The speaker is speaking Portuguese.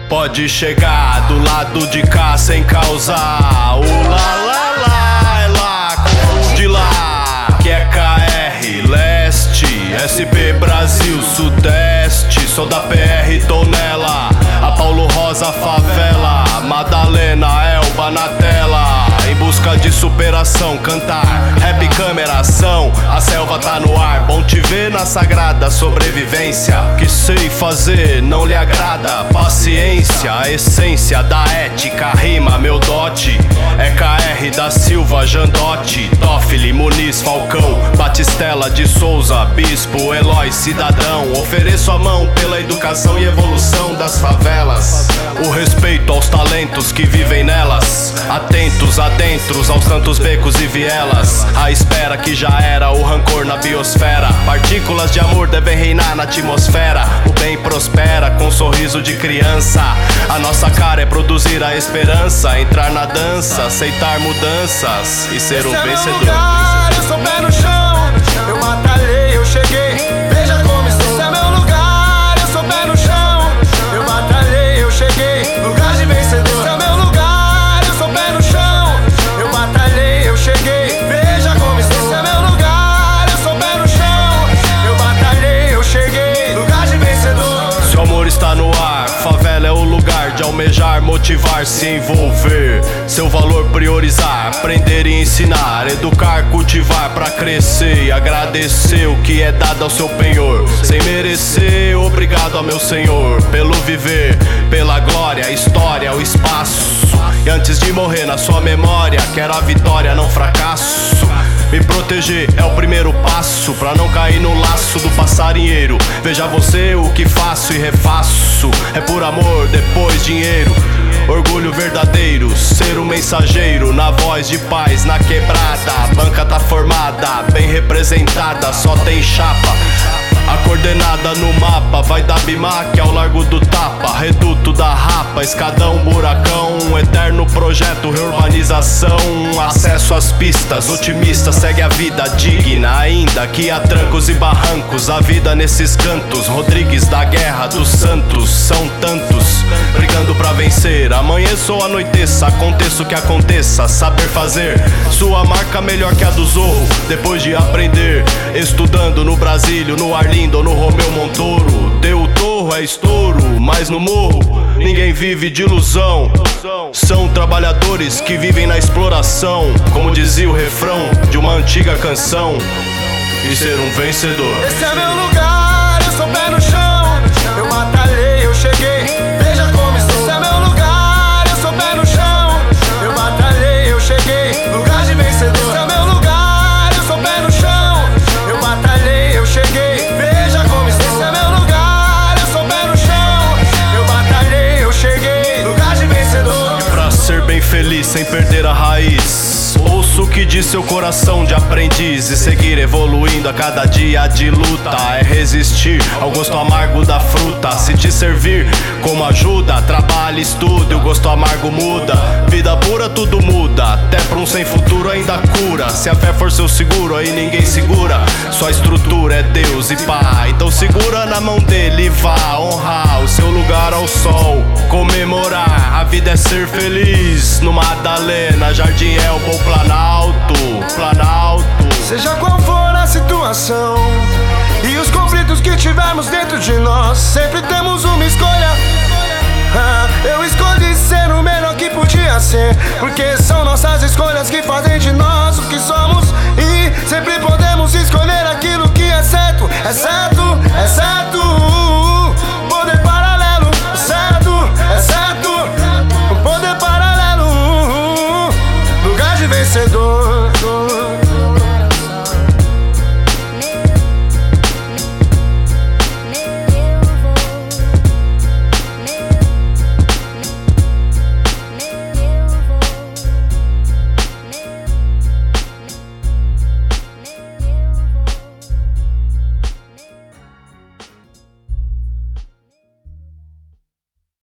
Pode chegar do lado de cá sem causar o lá lá lá, é lá, de lá. Que é KR, Leste, SP Brasil, Sudeste. Sou da PR, tô nela. A Paulo Rosa, favela. Madalena, Elba na tela. Em busca de superação, cantar, rap, câmera, ação. A selva tá no ar, bom te ver na sagrada sobrevivência. Que sei fazer, não lhe agrada. Paciência, a essência da ética. Rima, meu dote. É KR da Silva, Jandote, Toffoli, Muniz, Falcão, Batistela de Souza, Bispo, Eloy, cidadão. Ofereço a mão pela educação e evolução das favelas. O respeito aos talentos que vivem nelas. Atentos, adentros aos tantos becos e vielas. A espera que já era o rancor na biosfera. Partículas de amor devem reinar na atmosfera. O bem prospera com sorriso de criança. A nossa cara é produzir a esperança. Entrar na dança, aceitar mudanças e ser um vencedor. Lugar, eu sou pé no chão. Eu batalhei, eu cheguei. Veja como estou. Esse é meu lugar, eu sou pé no chão. Eu batalhei, eu cheguei. Lugar de vencedor. Esse é meu lugar, eu sou pé no chão. Eu batalhei, eu cheguei. Veja como estou. Esse é meu lugar, eu sou pé no chão. Eu batalhei, eu cheguei. Lugar de vencedor. Se o amor está no ar, favela é o lugar de almejar, motivar, se envolver. Seu valor priorizar, aprender e ensinar. Educar, cultivar pra crescer e agradecer o que é dado ao seu penhor. Sem merecer, obrigado a meu Senhor. Pelo viver, pela glória, a história, o espaço. E antes de morrer na sua memória, quero a vitória, não fracasso. Me proteger é o primeiro passo pra não cair no laço do passarinheiro. Veja você o que faço e refaço. É por amor, depois dinheiro. Orgulho verdadeiro, ser um mensageiro. Na voz de paz, na quebrada. A banca tá formada, bem representada, só tem chapa. A coordenada no mapa vai da Bimac ao Largo do Tapa. Reduto da Rapa, escadão, buracão. Um eterno projeto, reurbanização. Acesso às pistas, otimista, segue a vida digna. Ainda que há trancos e barrancos, a vida nesses cantos. Rodrigues da Guerra dos Santos, são tantos brigando pra vencer. Amanheça ou anoiteça, aconteça o que aconteça. Saber fazer sua marca melhor que a do Zorro. Depois de aprender, estudando no Brasílio, no Arlindo ou no Romeu Montoro. Deu o torro, é estouro, mas no morro ninguém vive de ilusão. São trabalhadores que vivem na exploração, como dizia o refrão de uma antiga canção. E ser um vencedor. Esse é meu lugar, eu sou pé no chão. Eu batalhei, eu cheguei. Veja como estou. Esse é meu lugar, eu sou pé no chão. Eu batalhei, eu cheguei. Lugar de vencedor. Esse é meu lugar, eu sou pé no chão. Eu batalhei, eu cheguei. Veja como estou. Esse é meu lugar, eu sou pé no chão. Eu batalhei, eu cheguei. Lugar de vencedor. E pra ser bem feliz sem perder a raiz, ouça o que diz seu coração de aprendiz. E seguir evoluindo a cada dia de luta. É resistir ao gosto amargo da fruta. Se te servir como ajuda, trabalho, estudo e o gosto amargo muda. Vida pura tudo muda, até pra um sem futuro ainda cura. Se a fé for seu seguro, aí ninguém segura. Sua estrutura é Deus e Pai. Então segura na mão dele e vá honrar o seu lugar ao sol. Comemorar, a vida é ser feliz. No Madalena, Jardim Elba ou Planalto, Planalto. Seja qual for a situação e os conflitos que tivermos dentro de nós, sempre temos uma escolha. Eu escolhi ser o melhor que podia ser, porque são nossas escolhas que fazem de nós o que somos.